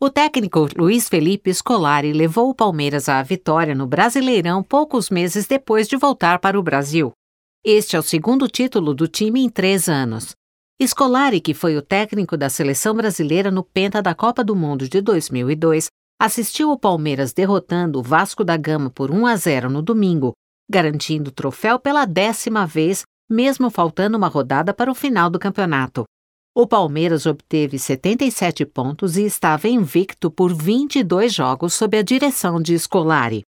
O técnico Luiz Felipe Scolari levou o Palmeiras à vitória no Brasileirão poucos meses depois de voltar para o Brasil. Este é o segundo título do time em 3 anos. Scolari, que foi o técnico da seleção brasileira no Penta da Copa do Mundo de 2002, assistiu o Palmeiras derrotando o Vasco da Gama por 1-0 no domingo, garantindo o troféu pela 10ª vez, mesmo faltando uma rodada para o final do campeonato. O Palmeiras obteve 77 pontos e estava invicto por 22 jogos sob a direção de Scolari.